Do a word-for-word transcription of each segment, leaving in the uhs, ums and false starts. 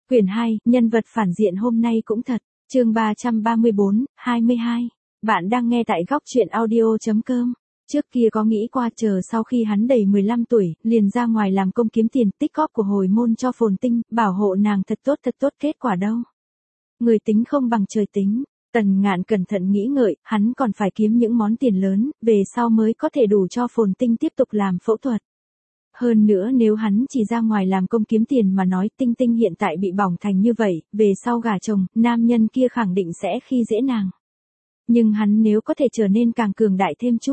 Quyển hai, nhân vật phản diện hôm nay cũng thật. Chương ba trăm ba mươi bốn, hai mươi hai. Bạn đang nghe tại góc truyện audio chấm com. Trước kia có nghĩ qua chờ sau khi hắn đầy mười lăm tuổi, liền ra ngoài làm công kiếm tiền tích góp của hồi môn cho Phồn Tinh, bảo hộ nàng thật tốt thật tốt, kết quả đâu. Người tính không bằng trời tính. Tần Ngạn cẩn thận nghĩ ngợi, hắn còn phải kiếm những món tiền lớn, về sau mới có thể đủ cho Phồn Tinh tiếp tục làm phẫu thuật. Hơn nữa nếu hắn chỉ ra ngoài làm công kiếm tiền mà nói, Tinh Tinh hiện tại bị bỏng thành như vậy, về sau gả chồng, nam nhân kia khẳng định sẽ khi dễ nàng. Nhưng hắn nếu có thể trở nên càng cường đại thêm chút,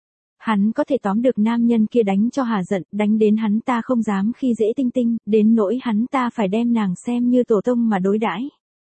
hắn có thể tóm được nam nhân kia đánh cho hà giận, đánh đến hắn ta không dám khi dễ Tinh Tinh, đến nỗi hắn ta phải đem nàng xem như tổ tông mà đối đãi.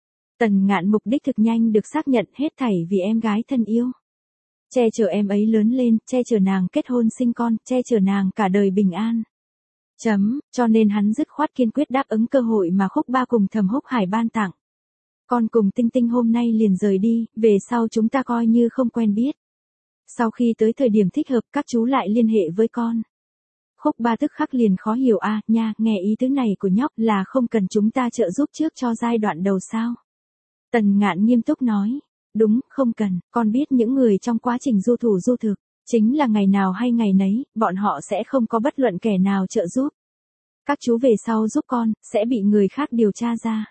Tần Ngạn mục đích thực nhanh được xác nhận, hết thảy vì em gái thân yêu. Che chở em ấy lớn lên, che chở nàng kết hôn sinh con, che chở nàng cả đời bình an. Chấm, cho nên hắn dứt khoát kiên quyết đáp ứng cơ hội mà Khúc Ba cùng Thẩm Húc Hải ban tặng. Con cùng Tinh Tinh hôm nay liền rời đi, về sau chúng ta coi như không quen biết. Sau khi tới thời điểm thích hợp các chú lại liên hệ với con. Khúc Ba tức khắc liền khó hiểu, a nha, nghe ý tứ này của nhóc là không cần chúng ta trợ giúp trước cho giai đoạn đầu sao. Tần Ngạn nghiêm túc nói. Đúng, không cần, con biết những người trong quá trình du thủ du thực, chính là ngày nào hay ngày nấy, bọn họ sẽ không có bất luận kẻ nào trợ giúp. Các chú về sau giúp con, sẽ bị người khác điều tra ra.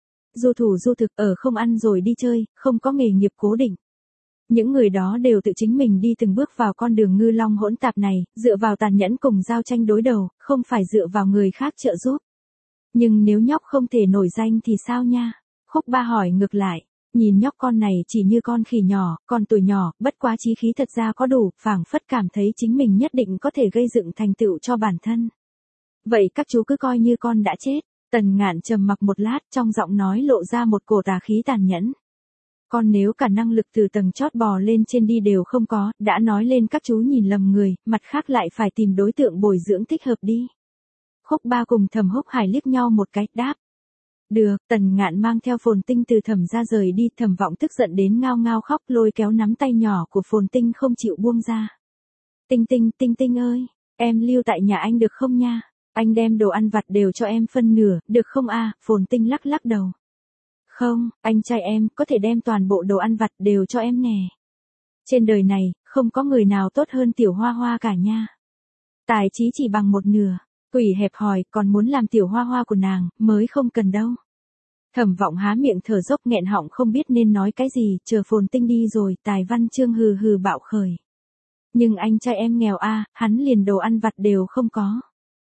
Du thủ du thực ở không ăn rồi đi chơi, không có nghề nghiệp cố định. Những người đó đều tự chính mình đi từng bước vào con đường ngư long hỗn tạp này, dựa vào tàn nhẫn cùng giao tranh đối đầu, không phải dựa vào người khác trợ giúp. Nhưng nếu nhóc không thể nổi danh thì sao nha? Khúc Ba hỏi ngược lại. Nhìn nhóc con này chỉ như con khỉ nhỏ, còn tuổi nhỏ, bất quá chí khí thật ra có đủ, phảng phất cảm thấy chính mình nhất định có thể gây dựng thành tựu cho bản thân. Vậy các chú cứ coi như con đã chết. Tần Ngạn trầm mặc một lát, trong giọng nói lộ ra một cổ tà khí tàn nhẫn. Con nếu cả năng lực từ tầng chót bò lên trên đi đều không có, đã nói lên các chú nhìn lầm người, mặt khác lại phải tìm đối tượng bồi dưỡng thích hợp đi. Khúc Ba cùng Thẩm Húc Hải liếc nhau một cái, đáp. Được, Tần Ngạn mang theo Phồn Tinh từ Thẩm ra rời đi, Thẩm Vọng tức giận đến ngao ngao khóc, lôi kéo nắm tay nhỏ của Phồn Tinh không chịu buông ra. Tinh Tinh, Tinh Tinh ơi, em lưu tại nhà anh được không nha? Anh đem đồ ăn vặt đều cho em phân nửa, được không a? À? Phồn Tinh lắc lắc đầu. Không, anh trai em, có thể đem toàn bộ đồ ăn vặt đều cho em nè. Trên đời này, không có người nào tốt hơn Tiểu Hoa Hoa cả nha. Tài trí chỉ bằng một nửa. Quỷ hẹp hòi, còn muốn làm Tiểu Hoa Hoa của nàng, mới không cần đâu. Thẩm Vọng há miệng thở dốc nghẹn họng không biết nên nói cái gì, chờ Phồn Tinh đi rồi, Tài Văn Chương hừ hừ bạo khởi. Nhưng anh trai em nghèo a, hắn liền đồ ăn vặt đều không có.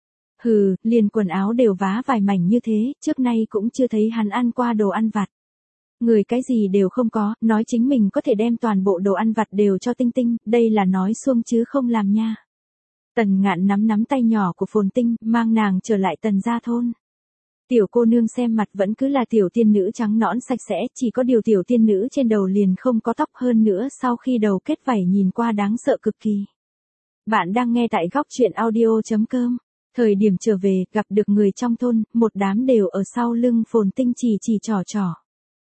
Hừ, liền quần áo đều vá vài mảnh như thế, trước nay cũng chưa thấy hắn ăn qua đồ ăn vặt. Người cái gì đều không có, nói chính mình có thể đem toàn bộ đồ ăn vặt đều cho Tinh Tinh, đây là nói xuông chứ không làm nha. Tần Ngạn nắm nắm tay nhỏ của Phồn Tinh, mang nàng trở lại Tần gia thôn. Tiểu cô nương xem mặt vẫn cứ là tiểu tiên nữ trắng nõn sạch sẽ, chỉ có điều tiểu tiên nữ trên đầu liền không có tóc, hơn nữa sau khi đầu kết vảy nhìn qua đáng sợ cực kỳ. Bạn đang nghe tại góc truyện audio chấm com. Thời điểm trở về, gặp được người trong thôn, một đám đều ở sau lưng Phồn Tinh chỉ chỉ trò trò.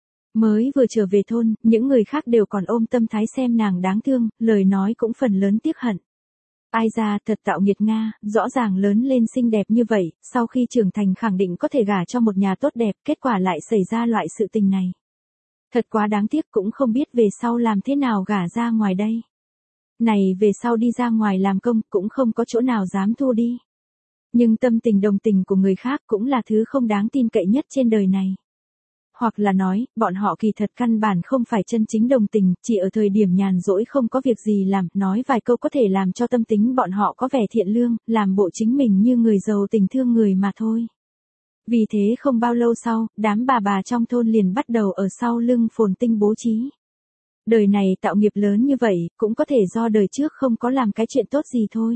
Mới vừa trở về thôn, những người khác đều còn ôm tâm thái xem nàng đáng thương, lời nói cũng phần lớn tiếc hận. Ai ra, thật tạo nghiệt Nga, rõ ràng lớn lên xinh đẹp như vậy, sau khi trưởng thành khẳng định có thể gả cho một nhà tốt đẹp, kết quả lại xảy ra loại sự tình này. Thật quá đáng tiếc, cũng không biết về sau làm thế nào gả ra ngoài đây. Này về sau đi ra ngoài làm công, cũng không có chỗ nào dám thu đi. Nhưng tâm tình đồng tình của người khác cũng là thứ không đáng tin cậy nhất trên đời này. Hoặc là nói, bọn họ kỳ thật căn bản không phải chân chính đồng tình, chỉ ở thời điểm nhàn rỗi không có việc gì làm, nói vài câu có thể làm cho tâm tính bọn họ có vẻ thiện lương, làm bộ chính mình như người giàu tình thương người mà thôi. Vì thế không bao lâu sau, đám bà bà trong thôn liền bắt đầu ở sau lưng Phồn Tinh bố trí. Đời này tạo nghiệp lớn như vậy, cũng có thể do đời trước không có làm cái chuyện tốt gì thôi.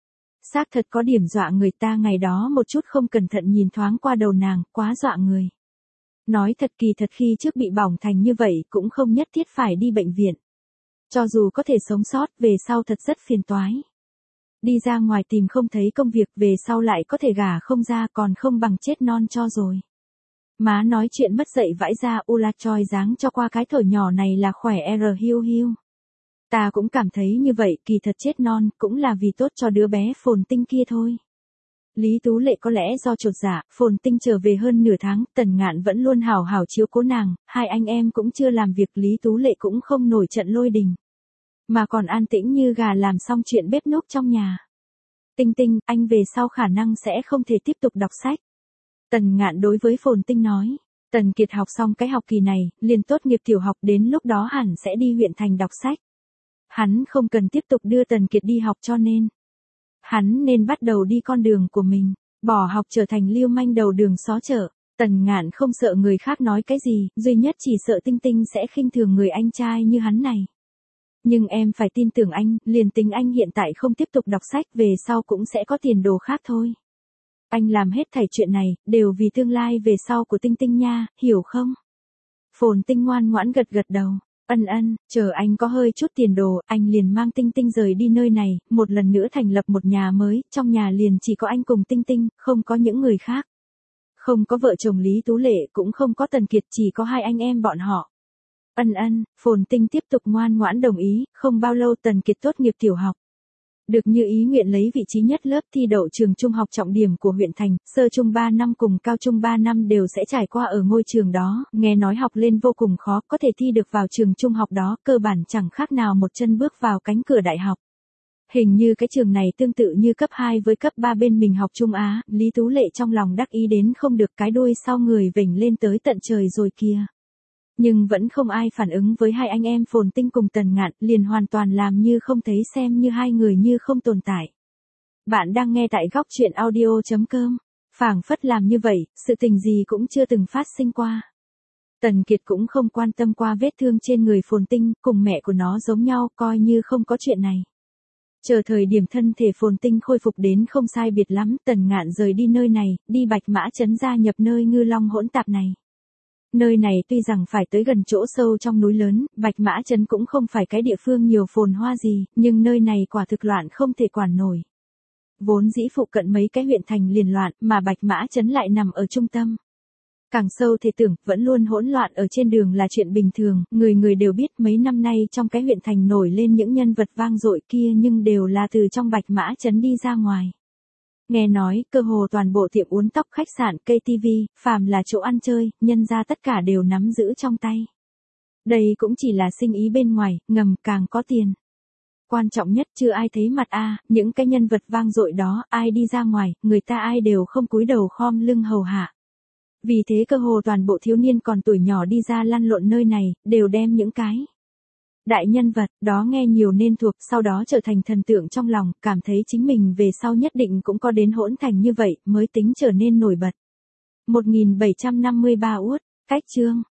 Xác thật có điểm dọa người ta, ngày đó một chút không cẩn thận nhìn thoáng qua đầu nàng, quá dọa người. Nói thật kỳ thật khi trước bị bỏng thành như vậy cũng không nhất thiết phải đi bệnh viện. Cho dù có thể sống sót, về sau thật rất phiền toái. Đi ra ngoài tìm không thấy công việc, về sau lại có thể gả không ra, còn không bằng chết non cho rồi. Má nói chuyện mất dạy vãi ra, u la choi dáng cho qua cái thổi nhỏ này là khỏe r hiu hiu. Ta cũng cảm thấy như vậy, kỳ thật chết non, cũng là vì tốt cho đứa bé Phồn Tinh kia thôi. Lý Tú Lệ có lẽ do chột dạ, Phồn Tinh trở về hơn nửa tháng, Tần Ngạn vẫn luôn hảo hảo chiếu cố nàng, hai anh em cũng chưa làm việc, Lý Tú Lệ cũng không nổi trận lôi đình. Mà còn an tĩnh như gà làm xong chuyện bếp núc trong nhà. Tinh Tinh, anh về sau khả năng sẽ không thể tiếp tục đọc sách. Tần Ngạn đối với Phồn Tinh nói. Tần Kiệt học xong cái học kỳ này, liền tốt nghiệp tiểu học, đến lúc đó hẳn sẽ đi huyện thành đọc sách. Hắn không cần tiếp tục đưa Tần Kiệt đi học, cho nên hắn nên bắt đầu đi con đường của mình, bỏ học trở thành lưu manh đầu đường xó chợ. Tần Ngạn không sợ người khác nói cái gì, duy nhất chỉ sợ Tinh Tinh sẽ khinh thường người anh trai như hắn này. Nhưng em phải tin tưởng anh, liền tính anh hiện tại không tiếp tục đọc sách, về sau cũng sẽ có tiền đồ khác thôi. Anh làm hết thảy chuyện này, đều vì tương lai về sau của Tinh Tinh nha, hiểu không? Phồn Tinh ngoan ngoãn gật gật đầu. Ân ân, chờ anh có hơi chút tiền đồ, anh liền mang Tinh Tinh rời đi nơi này, một lần nữa thành lập một nhà mới, trong nhà liền chỉ có anh cùng Tinh Tinh, không có những người khác. Không có vợ chồng Lý Tú Lệ, cũng không có Tần Kiệt, chỉ có hai anh em bọn họ. Ân ân, Phồn Tinh tiếp tục ngoan ngoãn đồng ý, không bao lâu Tần Kiệt tốt nghiệp tiểu học. Được như ý nguyện lấy vị trí nhất lớp, thi đậu trường trung học trọng điểm của huyện thành, sơ trung ba năm cùng cao trung ba năm đều sẽ trải qua ở ngôi trường đó, nghe nói học lên vô cùng khó, có thể thi được vào trường trung học đó, cơ bản chẳng khác nào một chân bước vào cánh cửa đại học. Hình như cái trường này tương tự như cấp hai với cấp ba bên mình học Trung Á, Lý Tú Lệ trong lòng đắc ý đến không được, cái đuôi sau người vểnh lên tới tận trời rồi kìa. Nhưng vẫn không ai phản ứng với hai anh em Phồn Tinh cùng Tần Ngạn, liền hoàn toàn làm như không thấy, xem như hai người như không tồn tại. Bạn đang nghe tại góc truyện audio chấm com. Phảng phất làm như vậy, sự tình gì cũng chưa từng phát sinh qua. Tần Kiệt cũng không quan tâm qua vết thương trên người Phồn Tinh, cùng mẹ của nó giống nhau, coi như không có chuyện này. Chờ thời điểm thân thể Phồn Tinh khôi phục đến không sai biệt lắm, Tần Ngạn rời đi nơi này, đi Bạch Mã Trấn gia nhập nơi Ngư Long hỗn tạp này. Nơi này tuy rằng phải tới gần chỗ sâu trong núi lớn, Bạch Mã Trấn cũng không phải cái địa phương nhiều phồn hoa gì, nhưng nơi này quả thực loạn không thể quản nổi. Vốn dĩ phụ cận mấy cái huyện thành liền loạn, mà Bạch Mã Trấn lại nằm ở trung tâm. Càng sâu thể tưởng, vẫn luôn hỗn loạn ở trên đường là chuyện bình thường, người người đều biết mấy năm nay trong cái huyện thành nổi lên những nhân vật vang dội kia, nhưng đều là từ trong Bạch Mã Trấn đi ra ngoài. Nghe nói, cơ hồ toàn bộ tiệm uốn tóc, khách sạn, cây tivi, phàm là chỗ ăn chơi, nhân ra tất cả đều nắm giữ trong tay. Đây cũng chỉ là sinh ý bên ngoài, ngầm càng có tiền. Quan trọng nhất chưa ai thấy mặt a, à, những cái nhân vật vang dội đó, ai đi ra ngoài, người ta ai đều không cúi đầu khom lưng hầu hạ. Vì thế cơ hồ toàn bộ thiếu niên còn tuổi nhỏ đi ra lăn lộn nơi này, đều đem những cái đại nhân vật đó nghe nhiều nên thuộc, sau đó trở thành thần tượng trong lòng, cảm thấy chính mình về sau nhất định cũng có đến hỗn thành như vậy, mới tính trở nên nổi bật. một nghìn bảy trăm năm mươi ba uất, cách chương.